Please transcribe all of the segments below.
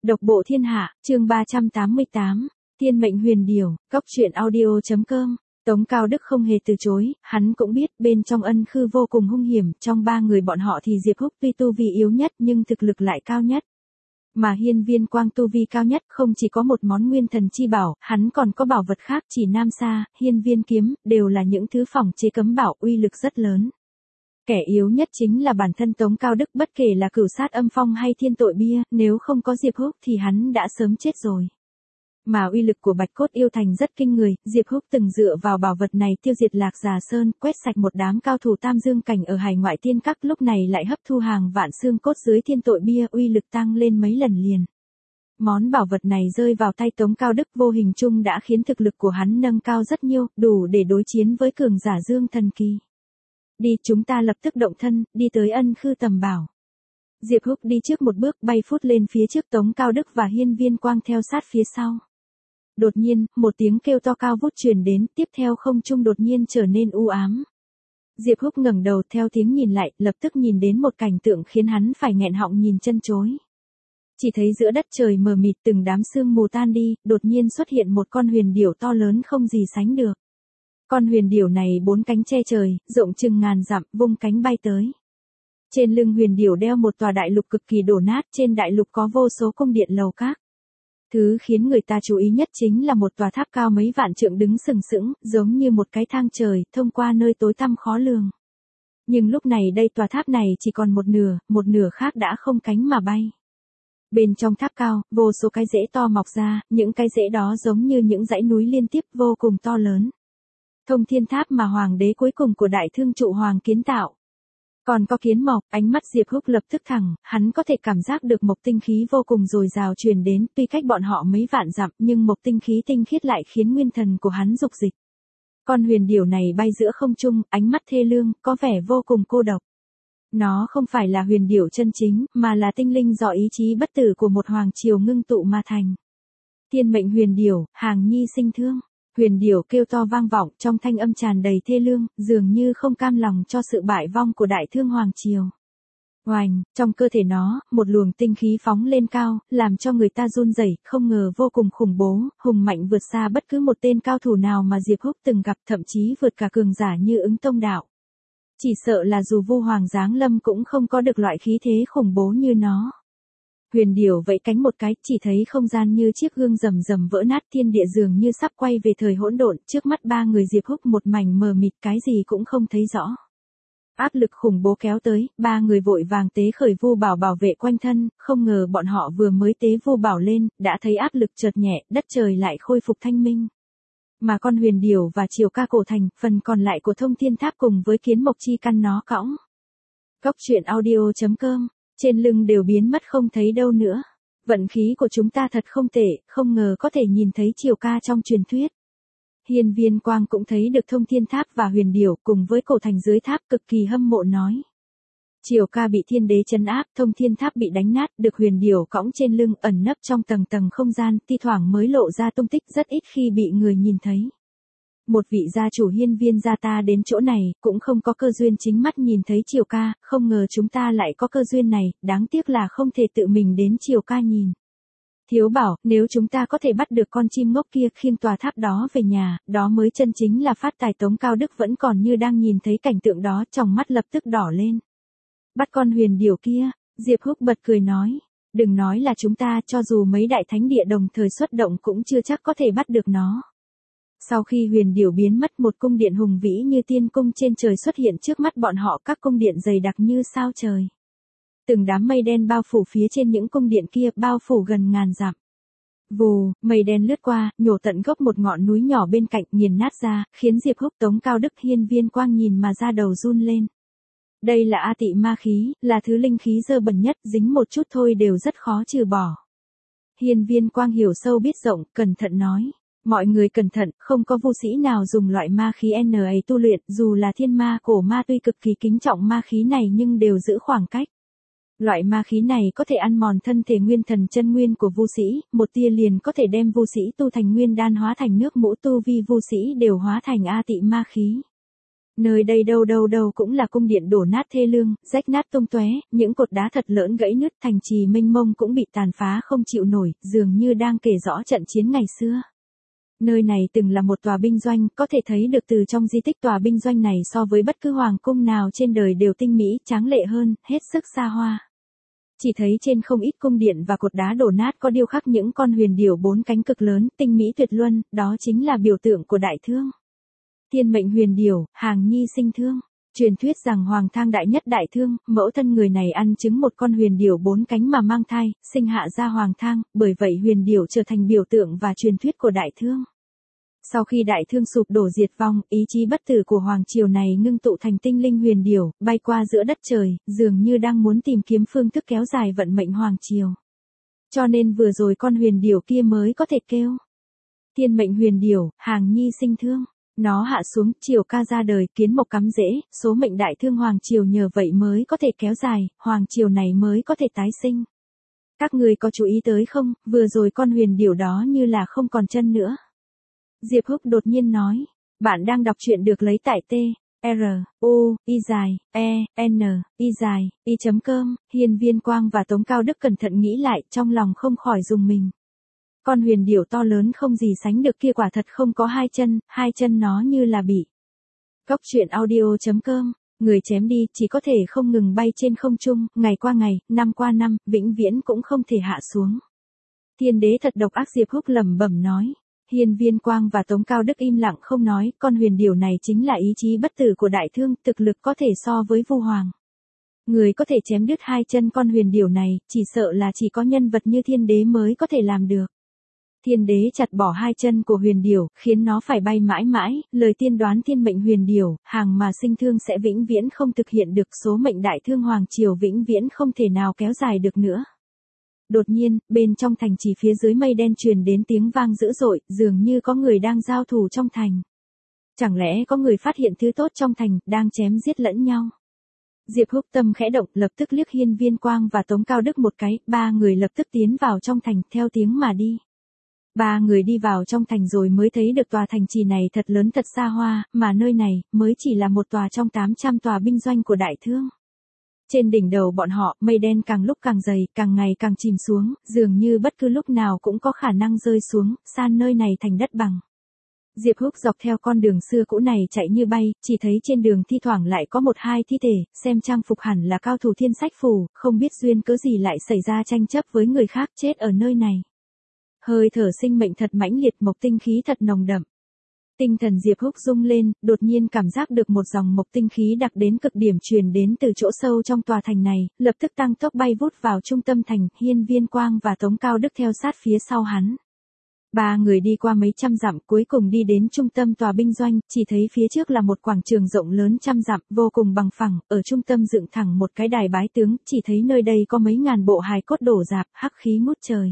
Độc bộ thiên hạ, chương 388, Thiên mệnh huyền điểu, cóc truyện audio.com. Tống Cao Đức không hề từ chối, hắn cũng biết bên trong ân khư vô cùng hung hiểm, trong ba người bọn họ thì Diệp Húc tuy tu vi yếu nhất nhưng thực lực lại cao nhất. Mà Hiên Viên Quang tu vi cao nhất không chỉ có một món nguyên thần chi bảo, hắn còn có bảo vật khác chỉ Nam Sa, Hiên Viên kiếm, đều là những thứ phòng chế cấm bảo uy lực rất lớn. Kẻ yếu nhất chính là bản thân Tống Cao Đức, bất kể là Cửu Sát Âm Phong hay Thiên Tội Bia, nếu không có Diệp Húc thì hắn đã sớm chết rồi. Mà uy lực của Bạch Cốt Yêu Thành rất kinh người, Diệp Húc từng dựa vào bảo vật này tiêu diệt Lạc Già Sơn, quét sạch một đám cao thủ tam dương cảnh ở hải ngoại tiên các, lúc này lại hấp thu hàng vạn xương cốt dưới Thiên Tội Bia, uy lực tăng lên mấy lần liền. Món bảo vật này rơi vào tay Tống Cao Đức vô hình chung đã khiến thực lực của hắn nâng cao rất nhiều, đủ để đối chiến với cường giả Dương Thần Kỳ. Đi, chúng ta lập tức động thân, đi tới ân khư tầm bảo. Diệp Húc đi trước một bước, bay phút lên phía trước, Tống Cao Đức và Hiên Viên Quang theo sát phía sau. Đột nhiên, một tiếng kêu to cao vút truyền đến, tiếp theo không trung đột nhiên trở nên u ám. Diệp Húc ngẩng đầu theo tiếng nhìn lại, lập tức nhìn đến một cảnh tượng khiến hắn phải nghẹn họng nhìn chân chối. Chỉ thấy giữa đất trời mờ mịt, từng đám sương mù tan đi, đột nhiên xuất hiện một con huyền điểu to lớn không gì sánh được. Con huyền điểu này bốn cánh che trời, rộng chừng ngàn dặm, vung cánh bay tới. Trên lưng huyền điểu đeo một tòa đại lục cực kỳ đổ nát, trên đại lục có vô số cung điện lầu các. Thứ khiến người ta chú ý nhất chính là một tòa tháp cao mấy vạn trượng đứng sừng sững, giống như một cái thang trời, thông qua nơi tối tăm khó lường. Nhưng lúc này đây tòa tháp này chỉ còn một nửa khác đã không cánh mà bay. Bên trong tháp cao, vô số cái rễ to mọc ra, những cái rễ đó giống như những dãy núi liên tiếp vô cùng to lớn. Thông Thiên Tháp mà hoàng đế cuối cùng của Đại Thương Trụ Hoàng kiến tạo. Còn có kiến mộc, ánh mắt Diệp Húc lập tức thẳng, hắn có thể cảm giác được mộc tinh khí vô cùng dồi dào truyền đến, tuy cách bọn họ mấy vạn dặm, nhưng mộc tinh khí tinh khiết lại khiến nguyên thần của hắn dục dịch. Con huyền điểu này bay giữa không trung, ánh mắt thê lương, có vẻ vô cùng cô độc. Nó không phải là huyền điểu chân chính, mà là tinh linh do ý chí bất tử của một hoàng triều ngưng tụ mà thành. Thiên mệnh huyền điểu, hàng nhi sinh thương. Huyền điểu kêu to vang vọng, trong thanh âm tràn đầy thê lương, dường như không cam lòng cho sự bại vong của Đại Thương Hoàng triều. Oành, trong cơ thể nó, một luồng tinh khí phóng lên cao, làm cho người ta run rẩy, không ngờ vô cùng khủng bố, hùng mạnh vượt xa bất cứ một tên cao thủ nào mà Diệp Húc từng gặp, thậm chí vượt cả cường giả như Ứng Tông Đạo. Chỉ sợ là dù Vu Hoàng giáng lâm cũng không có được loại khí thế khủng bố như nó. Huyền điểu vẫy cánh một cái, chỉ thấy không gian như chiếc gương rầm rầm vỡ nát, thiên địa dường như sắp quay về thời hỗn độn, trước mắt ba người Diệp Húc một mảnh mờ mịt, cái gì cũng không thấy rõ. Áp lực khủng bố kéo tới, ba người vội vàng tế khởi vu bảo bảo vệ quanh thân, không ngờ bọn họ vừa mới tế vu bảo lên, đã thấy áp lực chợt nhẹ, đất trời lại khôi phục thanh minh. Mà con huyền điểu và Triều Ca Cổ Thành, phần còn lại của Thông Thiên Tháp cùng với kiến mộc chi căn nó cõng. Cóc truyện audio.com. Trên lưng đều biến mất không thấy đâu nữa. Vận khí của chúng ta thật không tệ, không ngờ có thể nhìn thấy Triều Ca trong truyền thuyết. Hiên Viên Quang cũng thấy được Thông Thiên Tháp và huyền điểu cùng với cổ thành dưới tháp, cực kỳ hâm mộ nói. Triều Ca bị thiên đế trấn áp, Thông Thiên Tháp bị đánh nát, được huyền điểu cõng trên lưng, ẩn nấp trong tầng tầng không gian, thi thoảng mới lộ ra tung tích, rất ít khi bị người nhìn thấy. Một vị gia chủ Hiên Viên gia ta đến chỗ này, cũng không có cơ duyên chính mắt nhìn thấy Triều Ca, không ngờ chúng ta lại có cơ duyên này, đáng tiếc là không thể tự mình đến Triều Ca nhìn. Thiếu bảo, nếu chúng ta có thể bắt được con chim ngốc kia khiêng tòa tháp đó về nhà, đó mới chân chính là phát tài. Tống Cao Đức vẫn còn như đang nhìn thấy cảnh tượng đó, tròng mắt lập tức đỏ lên. Bắt con huyền điểu kia, Diệp Húc bật cười nói, đừng nói là chúng ta, cho dù mấy đại thánh địa đồng thời xuất động cũng chưa chắc có thể bắt được nó. Sau khi huyền điểu biến mất, một cung điện hùng vĩ như tiên cung trên trời xuất hiện trước mắt bọn họ, các cung điện dày đặc như sao trời. Từng đám mây đen bao phủ phía trên những cung điện kia, bao phủ gần ngàn dặm. Vù, mây đen lướt qua, nhổ tận gốc một ngọn núi nhỏ bên cạnh, nghiền nát ra, khiến Diệp Húc, Tống Cao Đức, Hiên Viên Quang nhìn mà da đầu run lên. Đây là A Tị ma khí, là thứ linh khí dơ bẩn nhất, dính một chút thôi đều rất khó trừ bỏ. Hiên Viên Quang hiểu sâu biết rộng, cẩn thận nói. Mọi người cẩn thận, không có vu sĩ nào dùng loại ma khí này tu luyện, dù là thiên ma cổ ma tuy cực kỳ kính trọng ma khí này nhưng đều giữ khoảng cách. Loại ma khí này có thể ăn mòn thân thể nguyên thần chân nguyên của vu sĩ, một tia liền có thể đem vu sĩ tu thành nguyên đan hóa thành nước, mũ tu vi vu sĩ đều hóa thành A Tị ma khí. Nơi đây đâu đâu đâu cũng là cung điện đổ nát thê lương, rách nát tung tóe, những cột đá thật lớn gãy nứt, thành trì mênh mông cũng bị tàn phá không chịu nổi, dường như đang kể rõ trận chiến ngày xưa. Nơi này từng là một tòa binh doanh, có thể thấy được từ trong di tích tòa binh doanh này so với bất cứ hoàng cung nào trên đời đều tinh mỹ, tráng lệ hơn, hết sức xa hoa. Chỉ thấy trên không ít cung điện và cột đá đổ nát có điêu khắc những con huyền điểu bốn cánh cực lớn, tinh mỹ tuyệt luân, đó chính là biểu tượng của đại thương. Thiên mệnh huyền điểu, hàng nhi sinh thương. Truyền thuyết rằng Hoàng Thang đại nhất đại thương, mẫu thân người này ăn trứng một con huyền điểu bốn cánh mà mang thai, sinh hạ ra Hoàng Thang, bởi vậy huyền điểu trở thành biểu tượng và truyền thuyết của đại thương. Sau khi đại thương sụp đổ diệt vong, ý chí bất tử của hoàng triều này ngưng tụ thành tinh linh huyền điểu, bay qua giữa đất trời, dường như đang muốn tìm kiếm phương thức kéo dài vận mệnh hoàng triều. Cho nên vừa rồi con huyền điểu kia mới có thể kêu. Thiên mệnh huyền điểu, hàng nhi sinh thương. Nó hạ xuống, triều ca ra đời, kiến mộc cắm rễ, số mệnh đại thương hoàng triều nhờ vậy mới có thể kéo dài, hoàng triều này mới có thể tái sinh. Các người có chú ý tới không, vừa rồi con huyền điểu đó như là không còn chân nữa. Diệp Húc đột nhiên nói, bạn đang đọc truyện được lấy tại t-r-u-i-e-n-i-i.com, Hiên Viên Quang và Tống Cao Đức cẩn thận nghĩ lại, trong lòng không khỏi rùng mình. Con huyền điểu to lớn không gì sánh được kia quả thật không có hai chân nó như là bị. Cốc truyện audio.com, người chém đi chỉ có thể không ngừng bay trên không trung, ngày qua ngày, năm qua năm, vĩnh viễn cũng không thể hạ xuống. Thiên đế thật độc ác, Diệp Húc lẩm bẩm nói. Hiên Viên Quang và Tống Cao Đức im lặng không nói, con huyền điểu này chính là ý chí bất tử của đại thương, thực lực có thể so với Vu Hoàng. Người có thể chém đứt hai chân con huyền điểu này, chỉ sợ là chỉ có nhân vật như thiên đế mới có thể làm được. Thiên đế chặt bỏ hai chân của huyền điểu, khiến nó phải bay mãi mãi, lời tiên đoán thiên mệnh huyền điểu, hàng mà sinh thương sẽ vĩnh viễn không thực hiện được, số mệnh đại thương hoàng triều vĩnh viễn không thể nào kéo dài được nữa. Đột nhiên, bên trong thành trì phía dưới mây đen truyền đến tiếng vang dữ dội, dường như có người đang giao thủ trong thành. Chẳng lẽ có người phát hiện thứ tốt trong thành, đang chém giết lẫn nhau? Diệp Húc tâm khẽ động, lập tức liếc Hiên Viên Quang và Tống Cao Đức một cái, ba người lập tức tiến vào trong thành, theo tiếng mà đi. Ba người đi vào trong thành rồi mới thấy được tòa thành trì này thật lớn thật xa hoa, mà nơi này mới chỉ là một tòa trong 800 tòa binh doanh của đại thương. Trên đỉnh đầu bọn họ, mây đen càng lúc càng dày, càng ngày càng chìm xuống, dường như bất cứ lúc nào cũng có khả năng rơi xuống, san nơi này thành đất bằng. Diệp Húc dọc theo con đường xưa cũ này chạy như bay, chỉ thấy trên đường thi thoảng lại có một hai thi thể, xem trang phục hẳn là cao thủ thiên sách phủ, không biết duyên cớ gì lại xảy ra tranh chấp với người khác chết ở nơi này. Hơi thở sinh mệnh thật mãnh liệt, mộc tinh khí thật nồng đậm. Tinh thần Diệp Húc rung lên, đột nhiên cảm giác được một dòng mộc tinh khí đặc đến cực điểm truyền đến từ chỗ sâu trong tòa thành này, lập tức tăng tốc bay vút vào trung tâm thành, Hiên Viên Quang và Tống Cao Đức theo sát phía sau hắn. Ba người đi qua mấy trăm dặm, cuối cùng đi đến trung tâm tòa binh doanh, chỉ thấy phía trước là một quảng trường rộng lớn trăm dặm, vô cùng bằng phẳng, ở trung tâm dựng thẳng một cái đài bái tướng, chỉ thấy nơi đây có mấy ngàn bộ hài cốt đổ rạp, hắc khí ngút trời.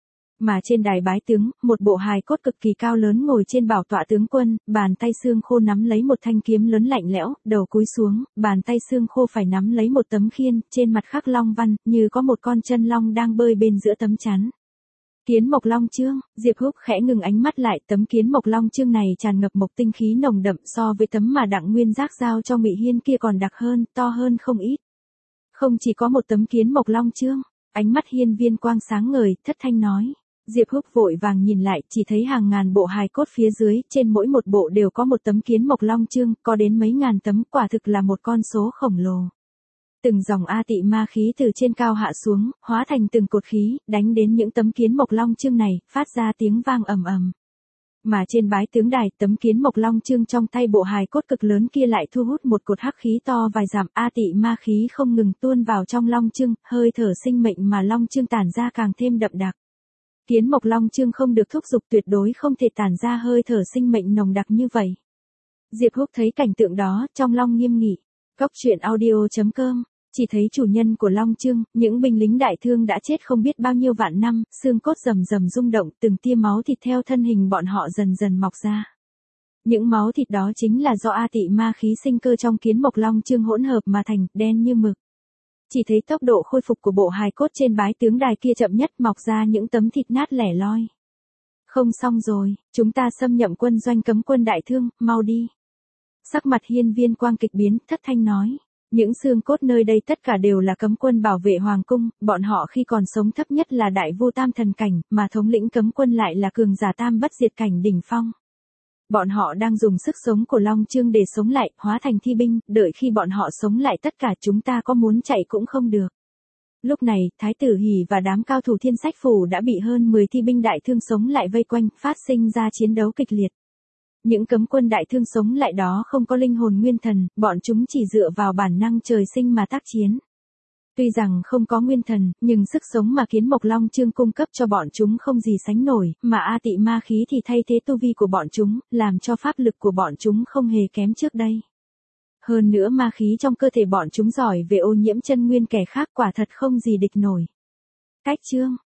Mà trên đài bái tướng, một bộ hài cốt cực kỳ cao lớn ngồi trên bảo tọa tướng quân, bàn tay xương khô nắm lấy một thanh kiếm lớn lạnh lẽo, đầu cúi xuống, bàn tay xương khô phải nắm lấy một tấm khiên, trên mặt khắc long văn, như có một con chân long đang bơi bên giữa tấm chắn. Kiến mộc long chương, Diệp Húc khẽ ngừng ánh mắt lại, tấm kiến mộc long chương này tràn ngập mộc tinh khí nồng đậm, so với tấm mà Đặng Nguyên Giác giao cho Ngụy Hiên kia còn đặc hơn, to hơn không ít. Không chỉ có một tấm kiến mộc long chương, ánh mắt Hiên Viên Quang sáng ngời, thất thanh nói. Diệp Húc vội vàng nhìn lại, chỉ thấy hàng ngàn bộ hài cốt phía dưới, trên mỗi một bộ đều có một tấm kiến mộc long chương, có đến mấy ngàn tấm, quả thực là một con số khổng lồ. Từng dòng A Tị ma khí từ trên cao hạ xuống, hóa thành từng cột khí, đánh đến những tấm kiến mộc long chương này, phát ra tiếng vang ầm ầm. Mà trên bái tướng đài, tấm kiến mộc long chương trong tay bộ hài cốt cực lớn kia lại thu hút một cột hắc khí to vài dặm, A Tị ma khí không ngừng tuôn vào trong long chương, hơi thở sinh mệnh mà long chương tản ra càng thêm đậm đặc. Kiến mộc long chương không được thúc giục tuyệt đối không thể tản ra hơi thở sinh mệnh nồng đặc như vậy. Diệp Húc thấy cảnh tượng đó, trong lòng nghiêm nghị. Cốc truyện audio.com, chỉ thấy chủ nhân của long chương, những binh lính đại thương đã chết không biết bao nhiêu vạn năm, xương cốt rầm rầm rung động, từng tia máu thịt theo thân hình bọn họ dần dần mọc ra. Những máu thịt đó chính là do A Tị ma khí sinh cơ trong kiến mộc long chương hỗn hợp mà thành, đen như mực. Chỉ thấy tốc độ khôi phục của bộ hài cốt trên bái tướng đài kia chậm nhất, mọc ra những tấm thịt nát lẻ loi. Không xong rồi, chúng ta xâm nhậm quân doanh cấm quân đại thương, mau đi. Sắc mặt Hiên Viên Quang kịch biến, thất thanh nói. Những xương cốt nơi đây tất cả đều là cấm quân bảo vệ hoàng cung, bọn họ khi còn sống thấp nhất là đại vô tam thần cảnh, mà thống lĩnh cấm quân lại là cường giả tam bất diệt cảnh đỉnh phong. Bọn họ đang dùng sức sống của Long Chương để sống lại, hóa thành thi binh, đợi khi bọn họ sống lại tất cả chúng ta có muốn chạy cũng không được. Lúc này, Thái tử Hỉ và đám cao thủ Thiên Sách Phủ đã bị hơn 10 thi binh đại thương sống lại vây quanh, phát sinh ra chiến đấu kịch liệt. Những cấm quân đại thương sống lại đó không có linh hồn nguyên thần, bọn chúng chỉ dựa vào bản năng trời sinh mà tác chiến. Tuy rằng không có nguyên thần, nhưng sức sống mà Kiến Mộc Long Chương cung cấp cho bọn chúng không gì sánh nổi, mà A Tị ma khí thì thay thế tu vi của bọn chúng, làm cho pháp lực của bọn chúng không hề kém trước đây. Hơn nữa ma khí trong cơ thể bọn chúng giỏi về ô nhiễm chân nguyên kẻ khác, quả thật không gì địch nổi. Cách chương